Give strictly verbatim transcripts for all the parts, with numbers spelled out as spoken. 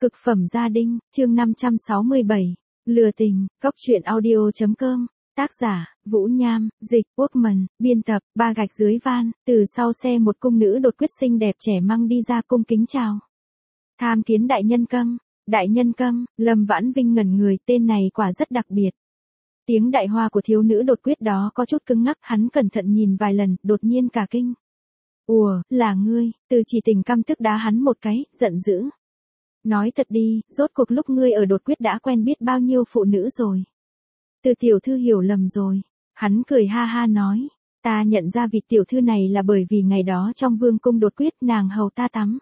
Cực phẩm gia đình, chương năm trăm sáu mươi bảy. Lừa tình, góc truyện audio.com. Tác giả, Vũ Nham, dịch, Workman, biên tập, Ba Gạch Dưới Van. Từ sau xe một cung nữ đột quyết xinh đẹp trẻ măng đi ra cung kính chào. Tham kiến đại nhân Câm. Đại nhân Câm, Lâm Vãn Vinh ngẩn người, tên này quả rất đặc biệt. Tiếng đại hoa của thiếu nữ đột quyết đó có chút cứng ngắc, hắn cẩn thận nhìn vài lần, đột nhiên cả kinh. Ùa, là ngươi. Từ Chỉ Tình căm tức đá hắn một cái, giận dữ. Nói thật đi, rốt cuộc lúc ngươi ở đột quyết đã quen biết bao nhiêu phụ nữ rồi. Từ tiểu thư hiểu lầm rồi. Hắn cười ha ha nói. Ta nhận ra vị tiểu thư này là bởi vì ngày đó trong vương cung đột quyết nàng hầu ta tắm.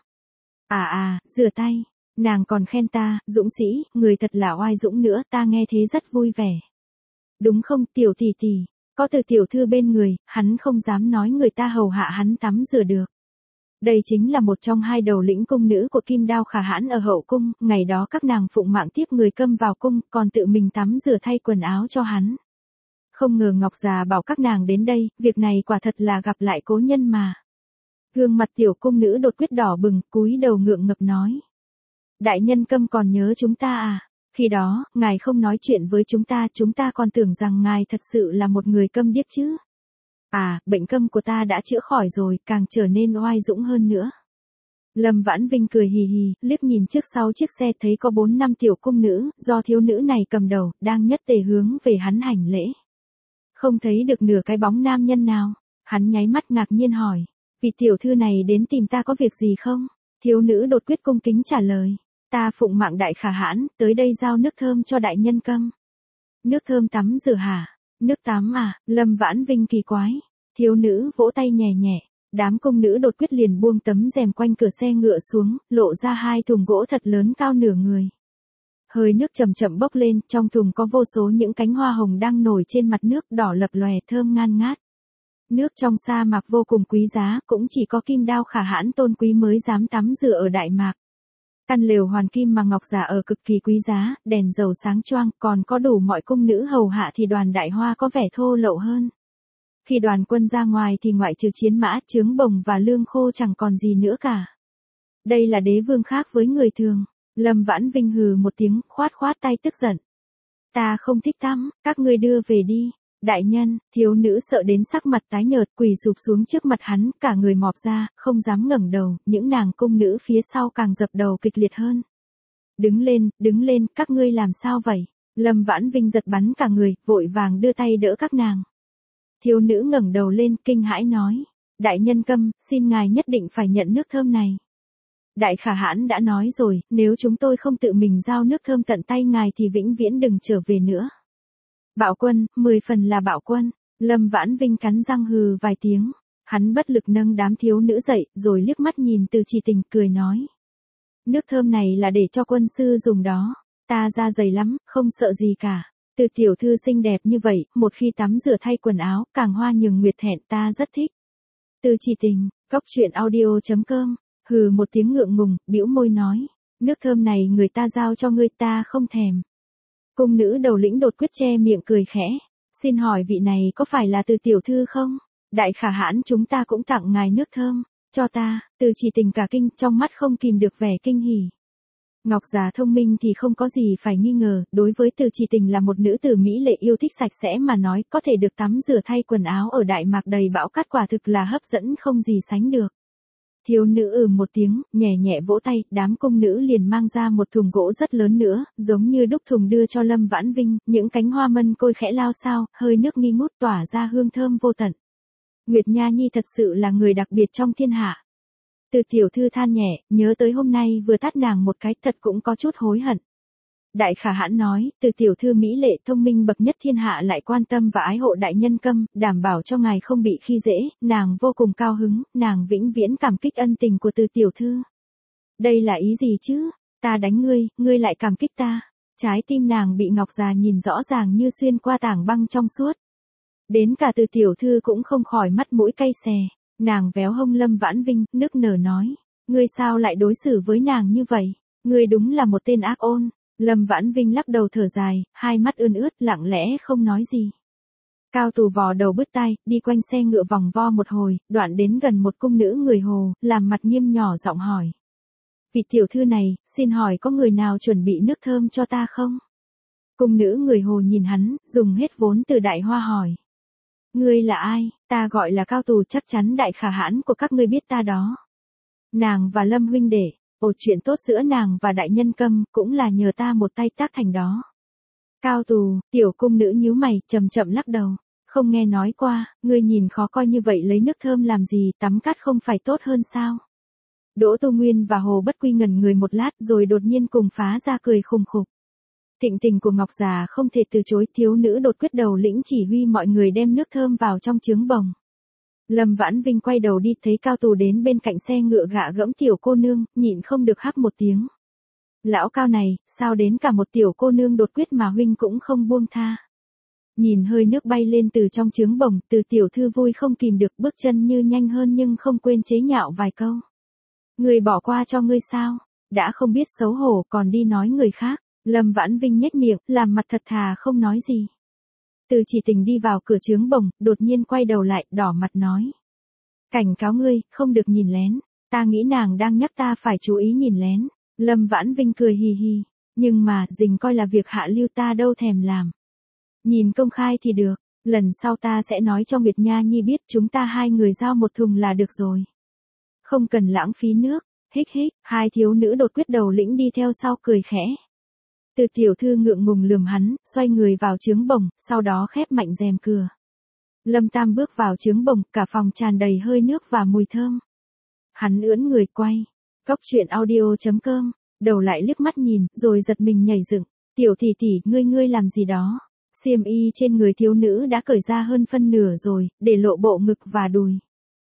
À à, rửa tay. Nàng còn khen ta, dũng sĩ, người thật là oai dũng nữa, ta nghe thế rất vui vẻ. Đúng không tiểu tỷ tỷ, có từ tiểu thư bên người, hắn không dám nói người ta hầu hạ hắn tắm rửa được. Đây chính là một trong hai đầu lĩnh cung nữ của Kim Đao Khả Hãn ở hậu cung, ngày đó các nàng phụng mạng tiếp người Câm vào cung, còn tự mình tắm rửa thay quần áo cho hắn. Không ngờ Ngọc già bảo các nàng đến đây, việc này quả thật là gặp lại cố nhân mà. Gương mặt tiểu cung nữ đột quyết đỏ bừng, cúi đầu ngượng ngập nói. Đại nhân Câm còn nhớ chúng ta à? Khi đó, ngài không nói chuyện với chúng ta, chúng ta còn tưởng rằng ngài thật sự là một người câm điếc chứ. À, bệnh câm của ta đã chữa khỏi rồi, càng trở nên oai dũng hơn nữa. Lâm Vãn Vinh cười hì hì, liếc nhìn trước sau chiếc xe thấy có bốn năm tiểu cung nữ, do thiếu nữ này cầm đầu, đang nhất tề hướng về hắn hành lễ. Không thấy được nửa cái bóng nam nhân nào, hắn nháy mắt ngạc nhiên hỏi, vị tiểu thư này đến tìm ta có việc gì không? Thiếu nữ đột quyết cung kính trả lời, ta phụng mạng đại Khả Hãn, tới đây giao nước thơm cho đại nhân Câm. Nước thơm tắm rửa hả? Nước tắm à? Lâm Vãn Vinh kỳ quái. Thiếu nữ vỗ tay nhẹ nhẹ, đám cung nữ đột quyết liền buông tấm rèm quanh cửa xe ngựa xuống, lộ ra hai thùng gỗ thật lớn cao nửa người. Hơi nước chậm chậm bốc lên, trong thùng có vô số những cánh hoa hồng đang nổi trên mặt nước, đỏ lập lòe thơm ngan ngát. Nước trong sa mạc vô cùng quý giá, cũng chỉ có Kim Đao Khả Hãn tôn quý mới dám tắm rửa ở Đại Mạc. Căn lều hoàn kim mà ngọc giả ở cực kỳ quý giá, đèn dầu sáng choang, còn có đủ mọi cung nữ hầu hạ thì đoàn đại hoa có vẻ thô lậu hơn. Khi đoàn quân ra ngoài thì ngoại trừ chiến mã, trướng bồng và lương khô chẳng còn gì nữa cả. Đây là đế vương khác với người thường. Lâm Vãn Vinh hừ một tiếng, khoát khoát tay tức giận. Ta không thích tắm, các ngươi đưa về đi. Đại nhân, thiếu nữ sợ đến sắc mặt tái nhợt, quỳ sụp xuống trước mặt hắn, cả người mọp ra, không dám ngẩng đầu, những nàng cung nữ phía sau càng dập đầu kịch liệt hơn. Đứng lên, đứng lên, các ngươi làm sao vậy? Lâm Vãn Vinh giật bắn cả người, vội vàng đưa tay đỡ các nàng. Thiếu nữ ngẩng đầu lên, kinh hãi nói, đại nhân Câm, xin ngài nhất định phải nhận nước thơm này. Đại Khả Hãn đã nói rồi, nếu chúng tôi không tự mình giao nước thơm tận tay ngài thì vĩnh viễn đừng trở về nữa. Bạo quân, mười phần là bạo quân. Lâm Vãn Vinh cắn răng hừ vài tiếng. Hắn bất lực nâng đám thiếu nữ dậy, rồi liếc mắt nhìn Từ Chỉ Tình, cười nói. Nước thơm này là để cho quân sư dùng đó. Ta da dày lắm, không sợ gì cả. Từ tiểu thư xinh đẹp như vậy, một khi tắm rửa thay quần áo, càng hoa nhường nguyệt thẹn, ta rất thích. Từ Chỉ Tình, góc truyện audio.com. Hừ một tiếng ngượng ngùng, bĩu môi nói. Nước thơm này người ta giao cho ngươi, ta không thèm. Cung nữ đầu lĩnh đột quyết che miệng cười khẽ. Xin hỏi vị này có phải là Từ tiểu thư không? Đại Khả Hãn chúng ta cũng tặng ngài nước thơm. Cho ta. Từ Chỉ Tình cả kinh, trong mắt không kìm được vẻ kinh hỉ. Ngọc già thông minh thì không có gì phải nghi ngờ, đối với Từ Chỉ Tình là một nữ tử mỹ lệ yêu thích sạch sẽ mà nói, có thể được tắm rửa thay quần áo ở Đại Mạc đầy bão cát quả thực là hấp dẫn không gì sánh được. Thiếu nữ ừ một tiếng, nhẹ nhẹ vỗ tay, đám cung nữ liền mang ra một thùng gỗ rất lớn nữa, giống như đúc thùng đưa cho Lâm Vãn Vinh, những cánh hoa mân côi khẽ lao sao, hơi nước nghi ngút tỏa ra hương thơm vô tận. Nguyệt Nha Nhi thật sự là người đặc biệt trong thiên hạ. Từ tiểu thư than nhẹ, nhớ tới hôm nay vừa tát nàng một cái, thật cũng có chút hối hận. Đại Khả Hãn nói, Từ tiểu thư mỹ lệ thông minh bậc nhất thiên hạ lại quan tâm và ái hộ đại nhân Câm, đảm bảo cho ngài không bị khi dễ, nàng vô cùng cao hứng, nàng vĩnh viễn cảm kích ân tình của Từ tiểu thư. Đây là ý gì chứ? Ta đánh ngươi, ngươi lại cảm kích ta. Trái tim nàng bị ngọc già nhìn rõ ràng như xuyên qua tảng băng trong suốt. Đến cả Từ tiểu thư cũng không khỏi mắt mũi cay xè. Nàng véo hông Lâm Vãn Vinh, nức nở nói, ngươi sao lại đối xử với nàng như vậy? Ngươi đúng là một tên ác ôn. Lâm Vãn Vinh lắc đầu thở dài, hai mắt ươn ướt, lặng lẽ không nói gì. Cao Tù vò đầu bứt tai, đi quanh xe ngựa vòng vo một hồi, đoạn đến gần một cung nữ người Hồ, làm mặt nghiêm nhỏ giọng hỏi. Vị tiểu thư này, xin hỏi có người nào chuẩn bị nước thơm cho ta không? Cung nữ người Hồ nhìn hắn, dùng hết vốn từ Đại Hoa hỏi. Ngươi là ai? Ta gọi là Cao Tù, chắc chắn Đại Khả Hãn của các ngươi biết ta đó. Nàng và Lâm huynh đệ, ồ chuyện tốt giữa nàng và Đại Nhân Câm, cũng là nhờ ta một tay tác thành đó. Cao Tù, tiểu cung nữ nhíu mày, chậm chậm lắc đầu. Không nghe nói qua, ngươi nhìn khó coi như vậy lấy nước thơm làm gì, tắm cát không phải tốt hơn sao? Đỗ Tu Nguyên và Hồ Bất Quy ngẩn người một lát rồi đột nhiên cùng phá ra cười khùng khục. Thịnh tình của Ngọc già không thể từ chối, thiếu nữ đột quyết đầu lĩnh chỉ huy mọi người đem nước thơm vào trong trướng bồng. Lâm Vãn Vinh quay đầu đi thấy Cao Tù đến bên cạnh xe ngựa gạ gẫm tiểu cô nương, nhịn không được hắc một tiếng. Lão Cao này, sao đến cả một tiểu cô nương đột quyết mà huynh cũng không buông tha. Nhìn hơi nước bay lên từ trong trướng bồng, từ tiểu thư vui không kìm được, bước chân như nhanh hơn nhưng không quên chế nhạo vài câu. Người bỏ qua cho ngươi sao? Đã không biết xấu hổ còn đi nói người khác. Lâm Vãn Vinh nhếch miệng, làm mặt thật thà không nói gì. Từ Chỉ Tình đi vào cửa trướng bồng, đột nhiên quay đầu lại, đỏ mặt nói. Cảnh cáo ngươi, không được nhìn lén. Ta nghĩ nàng đang nhắc ta phải chú ý nhìn lén. Lâm Vãn Vinh cười hì hì. Nhưng mà, dình coi là việc hạ lưu ta đâu thèm làm. Nhìn công khai thì được, lần sau ta sẽ nói cho Nguyệt Nha Nhi biết chúng ta hai người giao một thùng là được rồi. Không cần lãng phí nước, hích hích, hai thiếu nữ đột quyết đầu lĩnh đi theo sau cười khẽ. Từ tiểu thư ngượng ngùng lườm hắn, xoay người vào trướng bồng, sau đó khép mạnh rèm cửa. Lâm Tam bước vào trướng bồng, cả phòng tràn đầy hơi nước và mùi thơm. Hắn ưỡn người quay. Cốc truyện audio chấm com, đầu lại liếc mắt nhìn, rồi giật mình nhảy dựng. Tiểu tỷ tỷ, ngươi ngươi làm gì đó? Xiêm y trên người thiếu nữ đã cởi ra hơn phân nửa rồi, để lộ bộ ngực và đùi.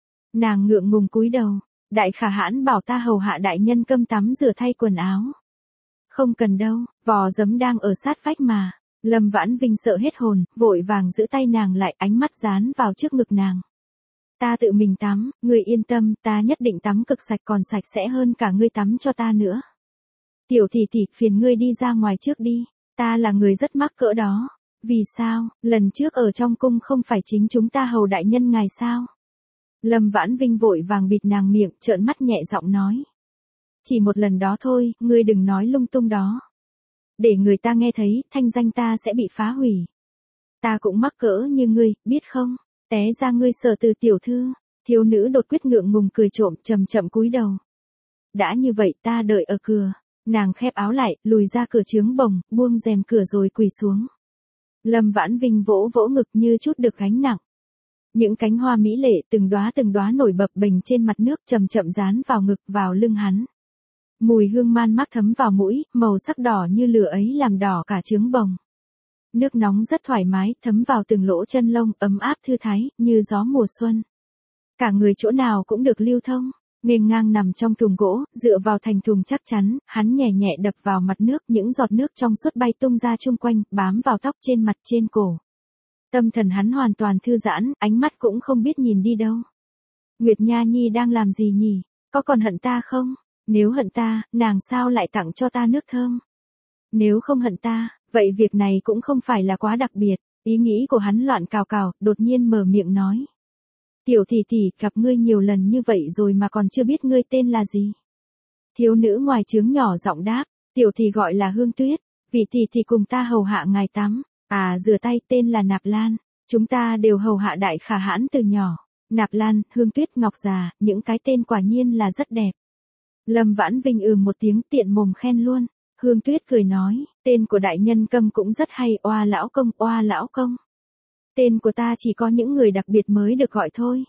Nàng ngượng ngùng cúi đầu. Đại Khả Hãn bảo ta hầu hạ Đại Nhân Câm tắm rửa thay quần áo. Không cần đâu, vò giấm đang ở sát vách mà. Lâm Vãn Vinh sợ hết hồn, vội vàng giữ tay nàng lại, ánh mắt dán vào trước ngực nàng. Ta tự mình tắm, ngươi yên tâm, ta nhất định tắm cực sạch, còn sạch sẽ hơn cả ngươi tắm cho ta nữa. Tiểu tỷ tỷ, phiền ngươi đi ra ngoài trước đi, ta là người rất mắc cỡ đó. Vì sao, lần trước ở trong cung không phải chính chúng ta hầu đại nhân ngài sao? Lâm Vãn Vinh vội vàng bịt nàng miệng, trợn mắt nhẹ giọng nói. Chỉ một lần đó thôi, ngươi đừng nói lung tung đó. Để người ta nghe thấy, thanh danh ta sẽ bị phá hủy. Ta cũng mắc cỡ như ngươi, biết không? Té ra ngươi sợ từ tiểu thư. Thiếu nữ đột quyết ngượng ngùng cười trộm, chậm chậm cúi đầu. Đã như vậy ta đợi ở cửa. Nàng khép áo lại, lùi ra cửa trướng bồng, buông rèm cửa rồi quỳ xuống. Lâm Vãn Vinh vỗ vỗ ngực như chút được gánh nặng. Những cánh hoa mỹ lệ từng đóa từng đóa nổi bập bềnh trên mặt nước, chậm chậm dán vào ngực, vào lưng hắn. Mùi hương man mác thấm vào mũi, màu sắc đỏ như lửa ấy làm đỏ cả trướng bồng. Nước nóng rất thoải mái, thấm vào từng lỗ chân lông, ấm áp thư thái, như gió mùa xuân. Cả người chỗ nào cũng được lưu thông. Nghênh ngang nằm trong thùng gỗ, dựa vào thành thùng chắc chắn, hắn nhẹ nhẹ đập vào mặt nước, những giọt nước trong suốt bay tung ra chung quanh, bám vào tóc trên mặt trên cổ. Tâm thần hắn hoàn toàn thư giãn, ánh mắt cũng không biết nhìn đi đâu. Nguyệt Nha Nhi đang làm gì nhỉ? Có còn hận ta không? Nếu hận ta, nàng sao lại tặng cho ta nước thơm? Nếu không hận ta, vậy việc này cũng không phải là quá đặc biệt. Ý nghĩ của hắn loạn cào cào, đột nhiên mở miệng nói. Tiểu tỷ tỷ, gặp ngươi nhiều lần như vậy rồi mà còn chưa biết ngươi tên là gì. Thiếu nữ ngoài trướng nhỏ giọng đáp, tiểu tỷ gọi là Hương Tuyết, vị tỷ tỷ cùng ta hầu hạ ngài tắm. À, rửa tay, tên là Nạp Lan. Chúng ta đều hầu hạ Đại Khả Hãn từ nhỏ. Nạp Lan, Hương Tuyết, Ngọc già, những cái tên quả nhiên là rất đẹp. Lâm Vãn Vinh ừ một tiếng, tiện mồm khen luôn. Hương Tuyết cười nói, tên của Đại Nhân Câm cũng rất hay, Oa lão công, Oa lão công. Tên của ta chỉ có những người đặc biệt mới được gọi thôi.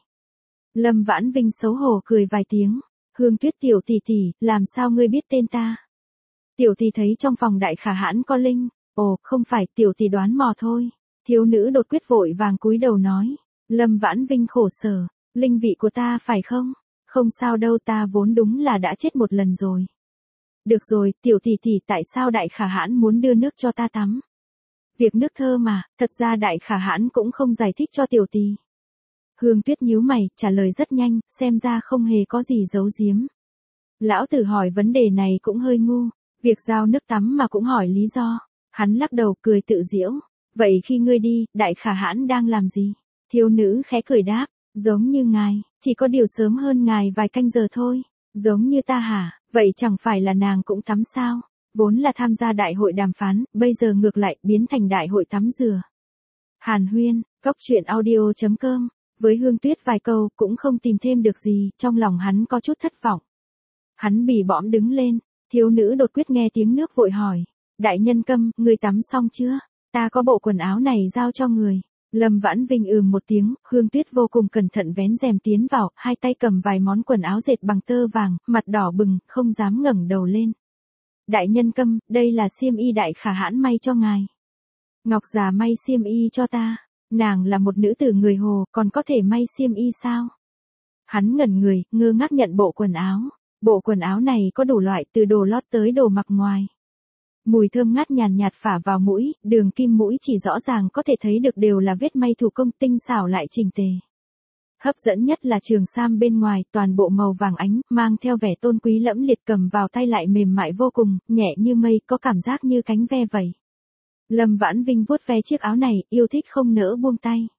Lâm Vãn Vinh xấu hổ cười vài tiếng. Hương Tuyết tiểu tỷ tỷ, làm sao ngươi biết tên ta? Tiểu tỷ thấy trong phòng Đại Khả Hãn có linh. Ồ, không phải, tiểu tỷ đoán mò thôi. Thiếu nữ đột quyết vội vàng cúi đầu nói. Lâm Vãn Vinh khổ sở. Linh vị của ta phải không? Không sao đâu, ta vốn đúng là đã chết một lần rồi. Được rồi, tiểu tỷ tỷ, tại sao Đại Khả Hãn muốn đưa nước cho ta tắm? Việc nước thơ mà, thật ra Đại Khả Hãn cũng không giải thích cho tiểu tỷ. Hương Tuyết nhíu mày, trả lời rất nhanh, xem ra không hề có gì giấu giếm. Lão tử hỏi vấn đề này cũng hơi ngu, việc giao nước tắm mà cũng hỏi lý do. Hắn lắc đầu cười tự giễu. Vậy khi ngươi đi, Đại Khả Hãn đang làm gì? Thiếu nữ khẽ cười đáp, giống như ngài, chỉ có điều sớm hơn ngài vài canh giờ thôi. Giống như ta hả? Vậy chẳng phải là nàng cũng tắm sao? Vốn là tham gia đại hội đàm phán, bây giờ ngược lại biến thành đại hội tắm rửa. Hàn Huyên, Cốc Truyện Audio chấm com. Với Hương Tuyết vài câu cũng không tìm thêm được gì, trong lòng hắn có chút thất vọng. Hắn bỉ bõm đứng lên, thiếu nữ đột quyết nghe tiếng nước vội hỏi. Đại nhân Câm, người tắm xong chưa? Ta có bộ quần áo này giao cho người. Lâm Vãn Vinh ừm một tiếng, Hương Tuyết vô cùng cẩn thận vén rèm tiến vào, hai tay cầm vài món quần áo dệt bằng tơ vàng, mặt đỏ bừng, không dám ngẩng đầu lên. Đại nhân Câm, đây là xiêm y đại khả hãn may cho ngài. Ngọc già may xiêm y cho ta. Nàng là một nữ tử người Hồ, còn có thể may xiêm y sao? Hắn ngẩn người, ngơ ngác nhận bộ quần áo. Bộ quần áo này có đủ loại, từ đồ lót tới đồ mặc ngoài. Mùi thơm ngát nhàn nhạt phả vào mũi, đường kim mũi chỉ rõ ràng có thể thấy được đều là vết may thủ công tinh xảo lại chỉnh tề. Hấp dẫn nhất là trường sam bên ngoài, toàn bộ màu vàng ánh, mang theo vẻ tôn quý lẫm liệt, cầm vào tay lại mềm mại vô cùng, nhẹ như mây, có cảm giác như cánh ve vậy. Lâm Vãn Vinh vuốt ve chiếc áo này, yêu thích không nỡ buông tay.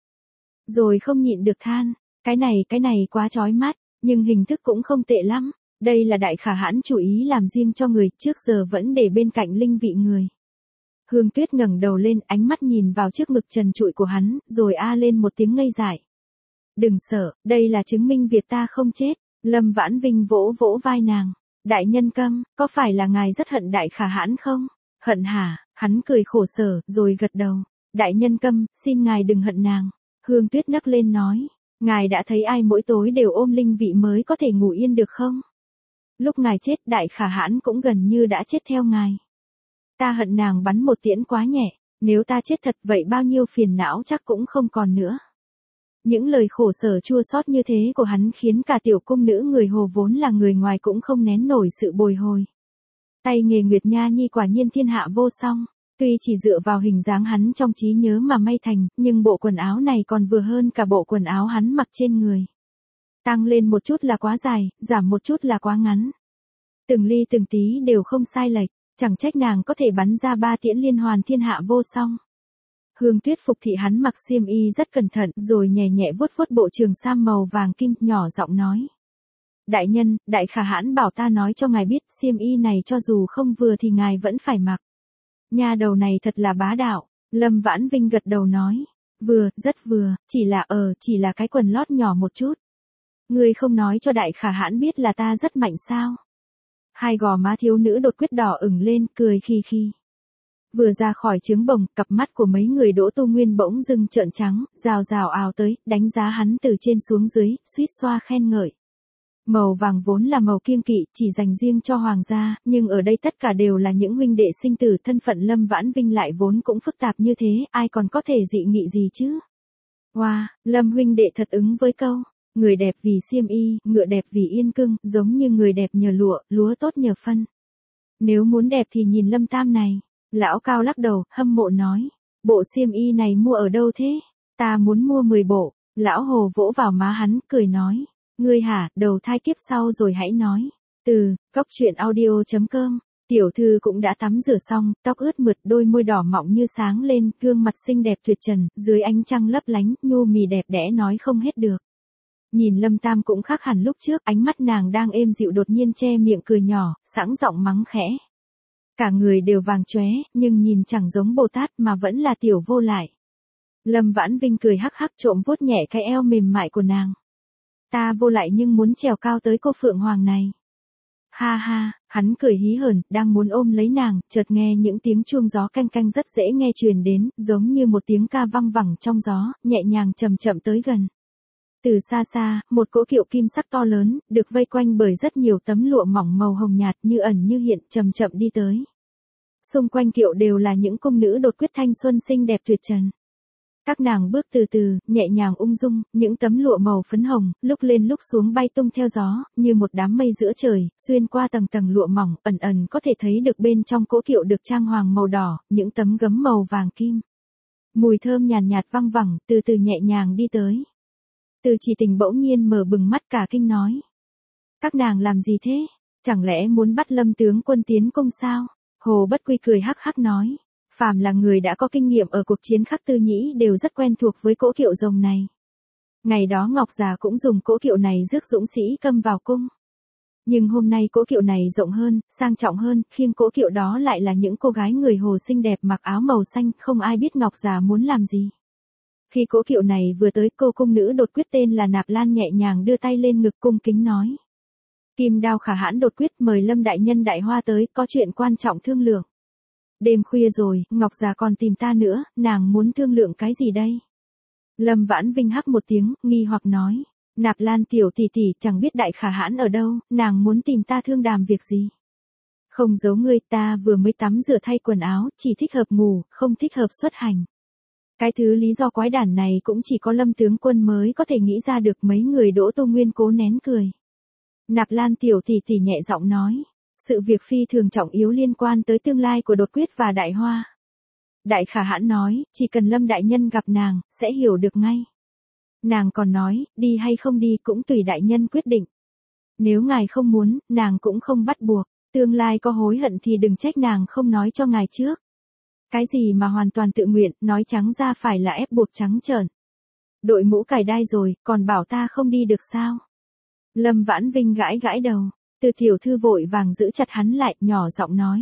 Rồi không nhịn được than, cái này cái này quá chói mắt, nhưng hình thức cũng không tệ lắm. Đây là đại khả hãn chủ ý làm riêng cho người, trước giờ vẫn để bên cạnh linh vị người. Hương Tuyết ngẩng đầu lên, ánh mắt nhìn vào chiếc ngực trần trụi của hắn, rồi a lên một tiếng ngây dại. Đừng sợ, đây là chứng minh việc ta không chết. Lâm Vãn Vinh vỗ vỗ vai nàng. Đại nhân Câm, có phải là ngài rất hận đại khả hãn không? Hận hả? Hắn cười khổ sở, rồi gật đầu. Đại nhân Câm, xin ngài đừng hận nàng. Hương Tuyết nấc lên nói. Ngài đã thấy ai mỗi tối đều ôm linh vị mới có thể ngủ yên được không? Lúc ngài chết, đại khả hãn cũng gần như đã chết theo ngài. Ta hận nàng bắn một tiễn quá nhẹ, nếu ta chết thật vậy bao nhiêu phiền não chắc cũng không còn nữa. Những lời khổ sở chua xót như thế của hắn khiến cả tiểu cung nữ người Hồ vốn là người ngoài cũng không nén nổi sự bồi hồi. Tay nghề Nguyệt Nha Nhi quả nhiên thiên hạ vô song, tuy chỉ dựa vào hình dáng hắn trong trí nhớ mà may thành, nhưng bộ quần áo này còn vừa hơn cả bộ quần áo hắn mặc trên người. Tăng lên một chút là quá dài, giảm một chút là quá ngắn. Từng ly từng tí đều không sai lệch, chẳng trách nàng có thể bắn ra ba tiễn liên hoàn thiên hạ vô song. Hương Tuyết phục thị hắn mặc xiêm y rất cẩn thận, rồi nhẹ nhẹ vuốt vuốt bộ trường sam màu vàng kim, nhỏ giọng nói. Đại nhân, đại khả hãn bảo ta nói cho ngài biết, xiêm y này cho dù không vừa thì ngài vẫn phải mặc. Nha đầu này thật là bá đạo. Lâm Vãn Vinh gật đầu nói. Vừa, rất vừa, chỉ là ờ, chỉ là cái quần lót nhỏ một chút. Ngươi không nói cho đại khả hãn biết là ta rất mạnh sao? Hai gò má thiếu nữ đột quyết đỏ ửng lên, cười khi khi. Vừa ra khỏi trướng bồng, cặp mắt của mấy người Đỗ Tu Nguyên bỗng dưng trợn trắng, rào rào ào tới, đánh giá hắn từ trên xuống dưới, suýt xoa khen ngợi. Màu vàng vốn là màu kiêng kỵ, chỉ dành riêng cho hoàng gia, nhưng ở đây tất cả đều là những huynh đệ sinh tử, thân phận Lâm Vãn Vinh lại vốn cũng phức tạp như thế, ai còn có thể dị nghị gì chứ? Wow, Lâm huynh đệ thật ứng với câu. Người đẹp vì xiêm y, ngựa đẹp vì yên cương, giống như người đẹp nhờ lụa, lúa tốt nhờ phân. Nếu muốn đẹp thì nhìn Lâm Tam này. Lão Cao lắc đầu, hâm mộ nói. Bộ xiêm y này mua ở đâu thế? Ta muốn mua mười bộ. Lão Hồ vỗ vào má hắn, cười nói. Ngươi hả, đầu thai kiếp sau rồi hãy nói. Từ, Cốc Truyện Audio chấm com. Tiểu thư cũng đã tắm rửa xong, tóc ướt mượt, đôi môi đỏ mọng như sáng lên, gương mặt xinh đẹp tuyệt trần, dưới ánh trăng lấp lánh, nhu mì đẹp đẽ nói không hết được. Nhìn Lâm Tam cũng khác hẳn lúc trước, ánh mắt nàng đang êm dịu đột nhiên che miệng cười nhỏ, sẵn giọng mắng khẽ. Cả người đều vàng chóe, nhưng nhìn chẳng giống Bồ Tát mà vẫn là tiểu vô lại. Lâm Vãn Vinh cười hắc hắc trộm vuốt nhẹ cái eo mềm mại của nàng. Ta vô lại nhưng muốn trèo cao tới cô Phượng Hoàng này. Ha ha, hắn cười hí hởn, đang muốn ôm lấy nàng, chợt nghe những tiếng chuông gió canh canh rất dễ nghe truyền đến, giống như một tiếng ca văng vẳng trong gió, nhẹ nhàng chậm chậm tới gần. Từ xa xa, một cỗ kiệu kim sắc to lớn, được vây quanh bởi rất nhiều tấm lụa mỏng màu hồng nhạt như ẩn như hiện, chậm chậm đi tới. Xung quanh kiệu đều là những cung nữ đột quyết thanh xuân xinh đẹp tuyệt trần. Các nàng bước từ từ, nhẹ nhàng ung dung, những tấm lụa màu phấn hồng, lúc lên lúc xuống bay tung theo gió, như một đám mây giữa trời, xuyên qua tầng tầng lụa mỏng, ẩn ẩn có thể thấy được bên trong cỗ kiệu được trang hoàng màu đỏ, những tấm gấm màu vàng kim. Mùi thơm nhàn nhạt, nhạt văng vẳng, từ từ nhẹ nhàng đi tới. Từ Chỉ Tình bỗng nhiên mở bừng mắt cả kinh nói. Các nàng làm gì thế? Chẳng lẽ muốn bắt Lâm tướng quân tiến cung sao? Hồ Bất Quy cười hắc hắc nói. Phàm là người đã có kinh nghiệm ở cuộc chiến Khắc Tư Nhĩ đều rất quen thuộc với cỗ kiệu rồng này. Ngày đó Ngọc Già cũng dùng cỗ kiệu này rước dũng sĩ Câm vào cung. Nhưng hôm nay cỗ kiệu này rộng hơn, sang trọng hơn, khiêng cỗ kiệu đó lại là những cô gái người Hồ xinh đẹp mặc áo màu xanh, không ai biết Ngọc già muốn làm gì. Khi cỗ kiệu này vừa tới, cô cung nữ đột quyết tên là Nạp Lan nhẹ nhàng đưa tay lên ngực cung kính nói. Kim Đao Khả Hãn đột quyết mời Lâm đại nhân đại hoa tới, có chuyện quan trọng thương lượng. Đêm khuya rồi, Ngọc già còn tìm ta nữa, nàng muốn thương lượng cái gì đây? Lâm Vãn Vinh hắc một tiếng, nghi hoặc nói. Nạp Lan tiểu tỷ tỷ chẳng biết đại Khả Hãn ở đâu, nàng muốn tìm ta thương đàm việc gì? Không giấu ngươi, ta vừa mới tắm rửa thay quần áo, chỉ thích hợp ngủ, không thích hợp xuất hành. Cái thứ lý do quái đản này cũng chỉ có Lâm tướng quân mới có thể nghĩ ra được. Mấy người Đỗ Tô Nguyên cố nén cười. Nạp Lan tiểu tỷ tỷ nhẹ giọng nói. Sự việc phi thường trọng yếu liên quan tới tương lai của đột quyết và đại hoa. Đại Khả Hãn nói, chỉ cần Lâm đại nhân gặp nàng, sẽ hiểu được ngay. Nàng còn nói, đi hay không đi cũng tùy đại nhân quyết định. Nếu ngài không muốn, nàng cũng không bắt buộc. Tương lai có hối hận thì đừng trách nàng không nói cho ngài trước. Cái gì mà hoàn toàn tự nguyện, nói trắng ra phải là ép buộc trắng trợn. Đội mũ cài đai rồi, còn bảo ta không đi được sao? Lâm Vãn Vinh gãi gãi đầu. Từ tiểu thư vội vàng giữ chặt hắn lại, nhỏ giọng nói.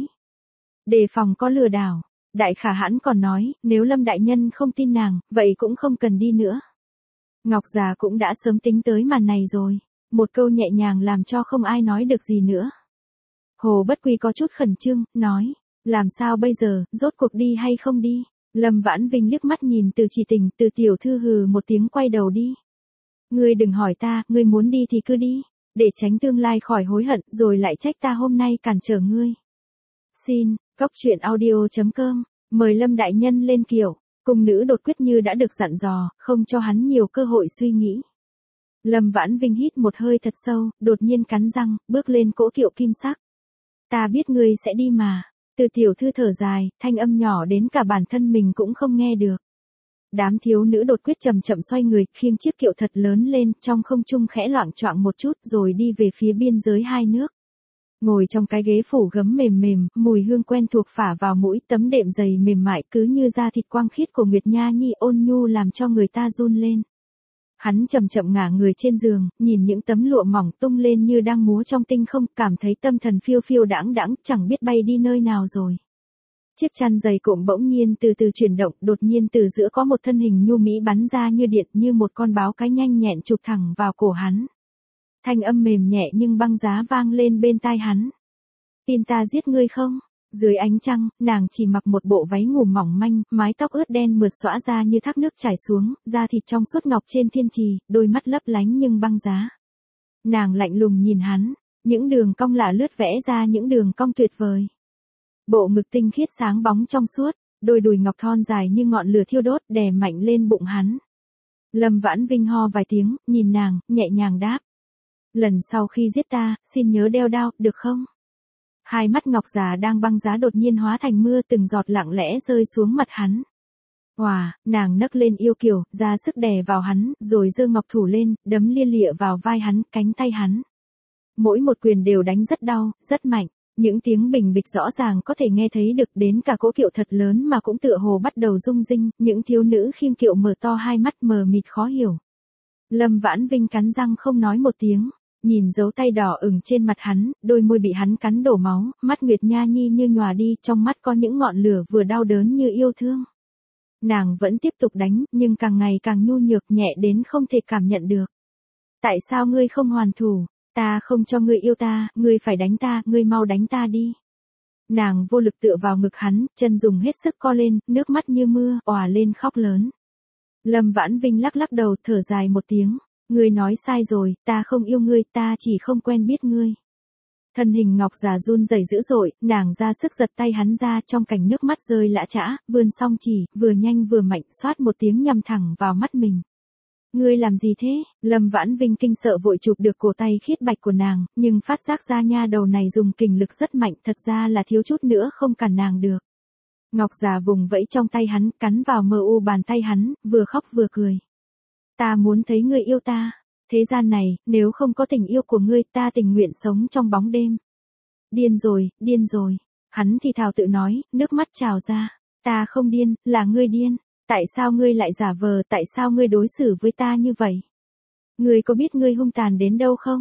Đề phòng có lừa đảo. Đại Khả Hãn còn nói, nếu Lâm đại nhân không tin nàng, vậy cũng không cần đi nữa. Ngọc già cũng đã sớm tính tới màn này rồi. Một câu nhẹ nhàng làm cho không ai nói được gì nữa. Hồ Bất Quy có chút khẩn trương, nói. Làm sao bây giờ, rốt cuộc đi hay không đi? Lâm Vãn Vinh liếc mắt nhìn Từ Chỉ Tình, Từ tiểu thư hừ một tiếng quay đầu đi. Ngươi đừng hỏi ta, ngươi muốn đi thì cứ đi. Để tránh tương lai khỏi hối hận, rồi lại trách ta hôm nay cản trở ngươi. Xin, Cốc truyện audio chấm com, mời Lâm đại nhân lên kiệu. Cung nữ đột quyết như đã được dặn dò, không cho hắn nhiều cơ hội suy nghĩ. Lâm Vãn Vinh hít một hơi thật sâu, đột nhiên cắn răng, bước lên cỗ kiệu kim sắc. Ta biết ngươi sẽ đi mà. Từ tiểu thư thở dài, thanh âm nhỏ đến cả bản thân mình cũng không nghe được. Đám thiếu nữ đột quyết chậm chậm xoay người, khiêng chiếc kiệu thật lớn lên, trong không trung khẽ loạng choạng một chút, rồi đi về phía biên giới hai nước. Ngồi trong cái ghế phủ gấm mềm mềm, mùi hương quen thuộc phả vào mũi, tấm đệm dày mềm mại cứ như da thịt quang khiết của Nguyệt Nha Nhi ôn nhu làm cho người ta run lên. Hắn chậm chậm ngả người trên giường, nhìn những tấm lụa mỏng tung lên như đang múa trong tinh không, cảm thấy tâm thần phiêu phiêu đãng đãng, chẳng biết bay đi nơi nào rồi. Chiếc chăn dày cộm bỗng nhiên từ từ chuyển động, đột nhiên từ giữa có một thân hình nhu mỹ bắn ra như điện, như một con báo cái nhanh nhẹn chụp thẳng vào cổ hắn. Thanh âm mềm nhẹ nhưng băng giá vang lên bên tai hắn. Tin ta giết ngươi không? Dưới ánh trăng, nàng chỉ mặc một bộ váy ngủ mỏng manh, mái tóc ướt đen mượt xõa ra như thác nước chảy xuống, da thịt trong suốt ngọc trên thiên trì, đôi mắt lấp lánh nhưng băng giá. Nàng lạnh lùng nhìn hắn, những đường cong lạ lướt vẽ ra những đường cong tuyệt vời. Bộ ngực tinh khiết sáng bóng trong suốt, đôi đùi ngọc thon dài như ngọn lửa thiêu đốt đè mạnh lên bụng hắn. Lâm Vãn Vinh ho vài tiếng, nhìn nàng, nhẹ nhàng đáp. Lần sau khi giết ta, xin nhớ đeo đao, được không? Hai mắt ngọc già đang băng giá đột nhiên hóa thành mưa, từng giọt lặng lẽ rơi xuống mặt hắn. Hòa, nàng nấc lên yêu kiều, ra sức đè vào hắn, rồi giơ ngọc thủ lên, đấm lia lịa vào vai hắn, cánh tay hắn. Mỗi một quyền đều đánh rất đau, rất mạnh. Những tiếng bình bịch rõ ràng có thể nghe thấy được, đến cả cỗ kiệu thật lớn mà cũng tựa hồ bắt đầu rung rinh, những thiếu nữ khiêng kiệu mở to hai mắt mờ mịt khó hiểu. Lâm Vãn Vinh cắn răng không nói một tiếng, nhìn dấu tay đỏ ửng trên mặt hắn, đôi môi bị hắn cắn đổ máu, mắt Nguyệt Nha Nhi như nhòa đi, trong mắt có những ngọn lửa vừa đau đớn như yêu thương. Nàng vẫn tiếp tục đánh, nhưng càng ngày càng nhu nhược, nhẹ đến không thể cảm nhận được. Tại sao ngươi không hoàn thủ? Ta không cho ngươi yêu ta, ngươi phải đánh ta, ngươi mau đánh ta đi. Nàng vô lực tựa vào ngực hắn, chân dùng hết sức co lên, nước mắt như mưa, òa lên khóc lớn. Lâm Vãn Vinh lắc lắc đầu, thở dài một tiếng. Ngươi nói sai rồi, ta không yêu ngươi, ta chỉ không quen biết ngươi. Thân hình ngọc già run rẩy dữ dội, nàng ra sức giật tay hắn ra, trong cảnh nước mắt rơi lã chã, vươn song chỉ, vừa nhanh vừa mạnh, xoát một tiếng nhằm thẳng vào mắt mình. Ngươi làm gì thế? Lâm Vãn Vinh kinh sợ vội chụp được cổ tay khiết bạch của nàng, nhưng phát giác ra nha đầu này dùng kình lực rất mạnh, thật ra là thiếu chút nữa không cản nàng được. Ngọc già vùng vẫy trong tay hắn, cắn vào mờ u bàn tay hắn, vừa khóc vừa cười. Ta muốn thấy ngươi yêu ta. Thế gian này, nếu không có tình yêu của ngươi, ta tình nguyện sống trong bóng đêm. Điên rồi, điên rồi. Hắn thì thào tự nói, nước mắt trào ra. Ta không điên, là ngươi điên. Tại sao ngươi lại giả vờ, tại sao ngươi đối xử với ta như vậy? Ngươi có biết ngươi hung tàn đến đâu không?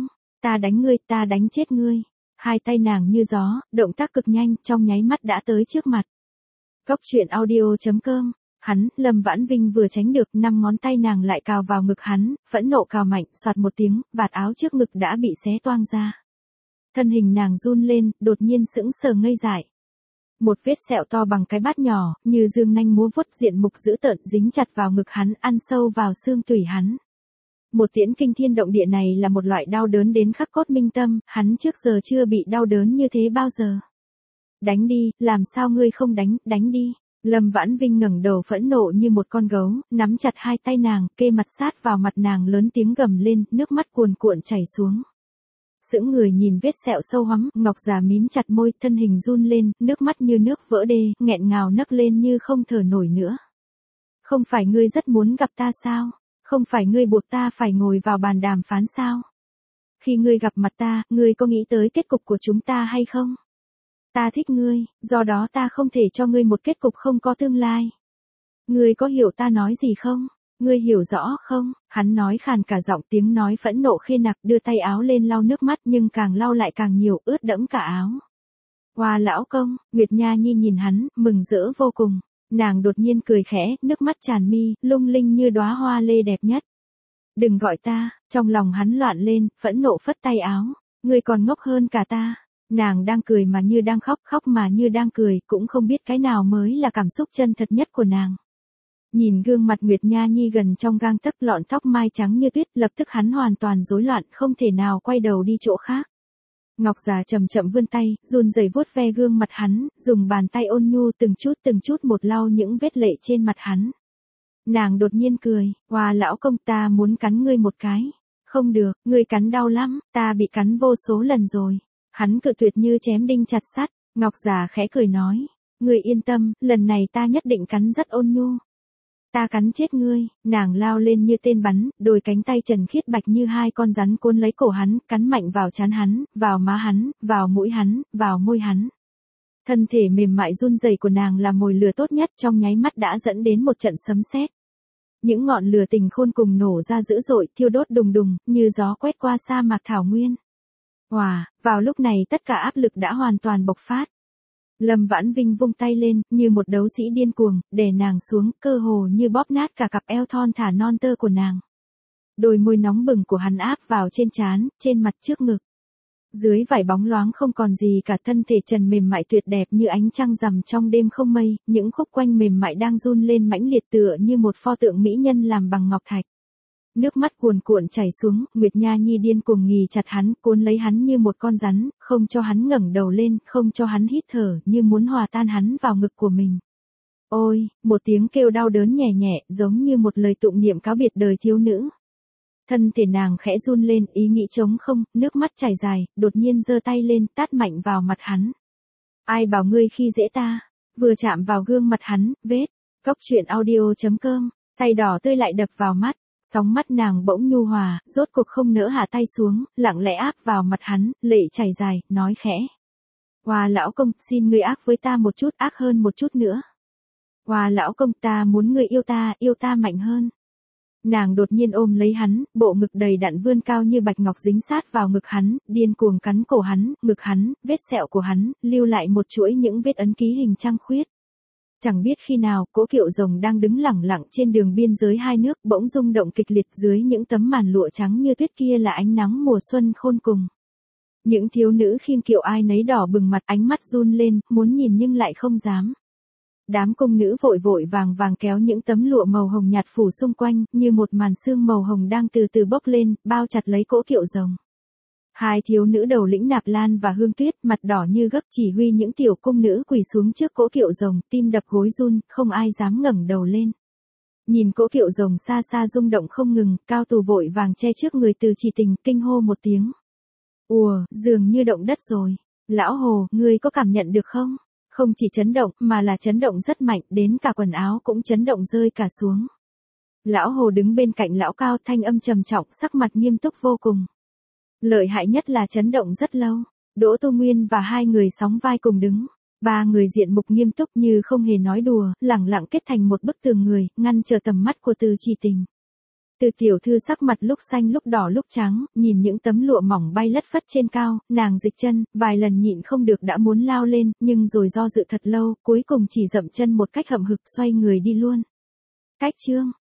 Ta đánh ngươi, ta đánh chết ngươi. Hai tay nàng như gió, động tác cực nhanh, trong nháy mắt đã tới trước mặt. Cốc truyện audio chấm com. Hắn, Lâm Vãn Vinh vừa tránh được, năm ngón tay nàng lại cào vào ngực hắn, phẫn nộ cào mạnh, soạt một tiếng, vạt áo trước ngực đã bị xé toang ra. Thân hình nàng run lên, đột nhiên sững sờ ngây dại. Một vết sẹo to bằng cái bát nhỏ, như dương nanh múa vuốt diện mục dữ tợn dính chặt vào ngực hắn, ăn sâu vào xương tủy hắn. Một tiễn kinh thiên động địa này là một loại đau đớn đến khắc cốt minh tâm, hắn trước giờ chưa bị đau đớn như thế bao giờ. Đánh đi, làm sao ngươi không đánh, đánh đi. Lâm Vãn Vinh ngẩng đầu phẫn nộ như một con gấu, nắm chặt hai tay nàng, kê mặt sát vào mặt nàng lớn tiếng gầm lên, nước mắt cuồn cuộn chảy xuống. Sững người nhìn vết sẹo sâu hoắm, Ngọc Già mím chặt môi, thân hình run lên, nước mắt như nước vỡ đê, nghẹn ngào nấc lên như không thở nổi nữa. Không phải ngươi rất muốn gặp ta sao? Không phải ngươi buộc ta phải ngồi vào bàn đàm phán sao? Khi ngươi gặp mặt ta, ngươi có nghĩ tới kết cục của chúng ta hay không? Ta thích ngươi, do đó ta không thể cho ngươi một kết cục không có tương lai. Ngươi có hiểu ta nói gì không? Ngươi hiểu rõ không? Hắn nói khàn cả giọng, tiếng nói phẫn nộ khê nặc, đưa tay áo lên lau nước mắt nhưng càng lau lại càng nhiều, ướt đẫm cả áo. Hoa lão công, Nguyệt Nha Nhi nhìn hắn, mừng rỡ vô cùng. Nàng đột nhiên cười khẽ, nước mắt tràn mi, lung linh như đóa hoa lê đẹp nhất. Đừng gọi ta, trong lòng hắn loạn lên, phẫn nộ phất tay áo. Ngươi còn ngốc hơn cả ta. Nàng đang cười mà như đang khóc, khóc mà như đang cười, cũng không biết cái nào mới là cảm xúc chân thật nhất của nàng. Nhìn gương mặt Nguyệt Nha Nhi gần trong gang tấc, lọn tóc mai trắng như tuyết, lập tức hắn hoàn toàn rối loạn, không thể nào quay đầu đi chỗ khác. Ngọc Già chậm chậm vươn tay, run rẩy vuốt ve gương mặt hắn, dùng bàn tay ôn nhu từng chút từng chút một lau những vết lệ trên mặt hắn. Nàng đột nhiên cười, "Hoa lão công, ta muốn cắn ngươi một cái." "Không được, ngươi cắn đau lắm, ta bị cắn vô số lần rồi." Hắn cự tuyệt như chém đinh chặt sắt. Ngọc Già khẽ cười nói, "Ngươi yên tâm, lần này ta nhất định cắn rất ôn nhu. Ta cắn chết ngươi." Nàng lao lên như tên bắn, đôi cánh tay trần khiết bạch như hai con rắn cuốn lấy cổ hắn, cắn mạnh vào trán hắn, vào má hắn, vào mũi hắn, vào môi hắn. Thân thể mềm mại run rẩy của nàng là mồi lửa tốt nhất, trong nháy mắt đã dẫn đến một trận sấm sét. Những ngọn lửa tình khôn cùng nổ ra dữ dội, thiêu đốt đùng đùng, như gió quét qua sa mạc thảo nguyên. Hòa, vào lúc này tất cả áp lực đã hoàn toàn bộc phát. Lâm Vãn Vinh vung tay lên, như một đấu sĩ điên cuồng, đè nàng xuống, cơ hồ như bóp nát cả cặp eo thon thả non tơ của nàng. Đôi môi nóng bừng của hắn áp vào trên trán, trên mặt, trước ngực. Dưới vải bóng loáng không còn gì cả, thân thể trần mềm mại tuyệt đẹp như ánh trăng rằm trong đêm không mây, những khúc quanh mềm mại đang run lên mãnh liệt tựa như một pho tượng mỹ nhân làm bằng ngọc thạch. Nước mắt cuồn cuộn chảy xuống, Nguyệt Nha Nhi điên cuồng nghì chặt hắn, cuốn lấy hắn như một con rắn, không cho hắn ngẩng đầu lên, không cho hắn hít thở, như muốn hòa tan hắn vào ngực của mình. Ôi, một tiếng kêu đau đớn nhẹ nhẹ, giống như một lời tụng niệm cáo biệt đời thiếu nữ. Thân thể nàng khẽ run lên, ý nghĩ trống không, nước mắt chảy dài, đột nhiên giơ tay lên, tát mạnh vào mặt hắn. Ai bảo ngươi khi dễ ta? Vừa chạm vào gương mặt hắn, vết. Cốc truyện audio chấm com, tay đỏ tươi lại đập vào mắt. Sóng mắt nàng bỗng nhu hòa, rốt cuộc không nỡ hạ tay xuống, lặng lẽ áp vào mặt hắn, lệ chảy dài, nói khẽ. Hoa lão công, xin ngươi ác với ta một chút, ác hơn một chút nữa. Hoa lão công, ta muốn ngươi yêu ta, yêu ta mạnh hơn. Nàng đột nhiên ôm lấy hắn, bộ ngực đầy đặn vươn cao như bạch ngọc dính sát vào ngực hắn, điên cuồng cắn cổ hắn, ngực hắn, vết sẹo của hắn, lưu lại một chuỗi những vết ấn ký hình trăng khuyết. Chẳng biết khi nào, cỗ kiệu rồng đang đứng lẳng lặng trên đường biên giới hai nước, bỗng rung động kịch liệt, dưới những tấm màn lụa trắng như tuyết kia là ánh nắng mùa xuân khôn cùng. Những thiếu nữ khiêng kiệu ai nấy đỏ bừng mặt, ánh mắt run lên, muốn nhìn nhưng lại không dám. Đám cung nữ vội vội vàng vàng kéo những tấm lụa màu hồng nhạt phủ xung quanh, như một màn sương màu hồng đang từ từ bốc lên, bao chặt lấy cỗ kiệu rồng. Hai thiếu nữ đầu lĩnh Nạp Lan và Hương Tuyết, mặt đỏ như gấc, chỉ huy những tiểu cung nữ quỳ xuống trước cỗ kiệu rồng, tim đập gối run, không ai dám ngẩng đầu lên. Nhìn cỗ kiệu rồng xa xa rung động không ngừng, Cao Tù vội vàng che trước người Từ Chỉ Tình, kinh hô một tiếng. Ùa, dường như động đất rồi. Lão Hồ, ngươi có cảm nhận được không? Không chỉ chấn động, mà là chấn động rất mạnh, đến cả quần áo cũng chấn động rơi cả xuống. Lão Hồ đứng bên cạnh lão Cao, thanh âm trầm trọng, sắc mặt nghiêm túc vô cùng. Lợi hại nhất là chấn động rất lâu. Đỗ Tu Nguyên và hai người sóng vai cùng đứng. Ba người diện mục nghiêm túc như không hề nói đùa, lẳng lặng kết thành một bức tường người, ngăn trở tầm mắt của Từ Chỉ Tình. Từ tiểu thư sắc mặt lúc xanh lúc đỏ lúc trắng, nhìn những tấm lụa mỏng bay lất phất trên cao, nàng dịch chân, vài lần nhịn không được đã muốn lao lên, nhưng rồi do dự thật lâu, cuối cùng chỉ dậm chân một cách hậm hực xoay người đi luôn. Cách chương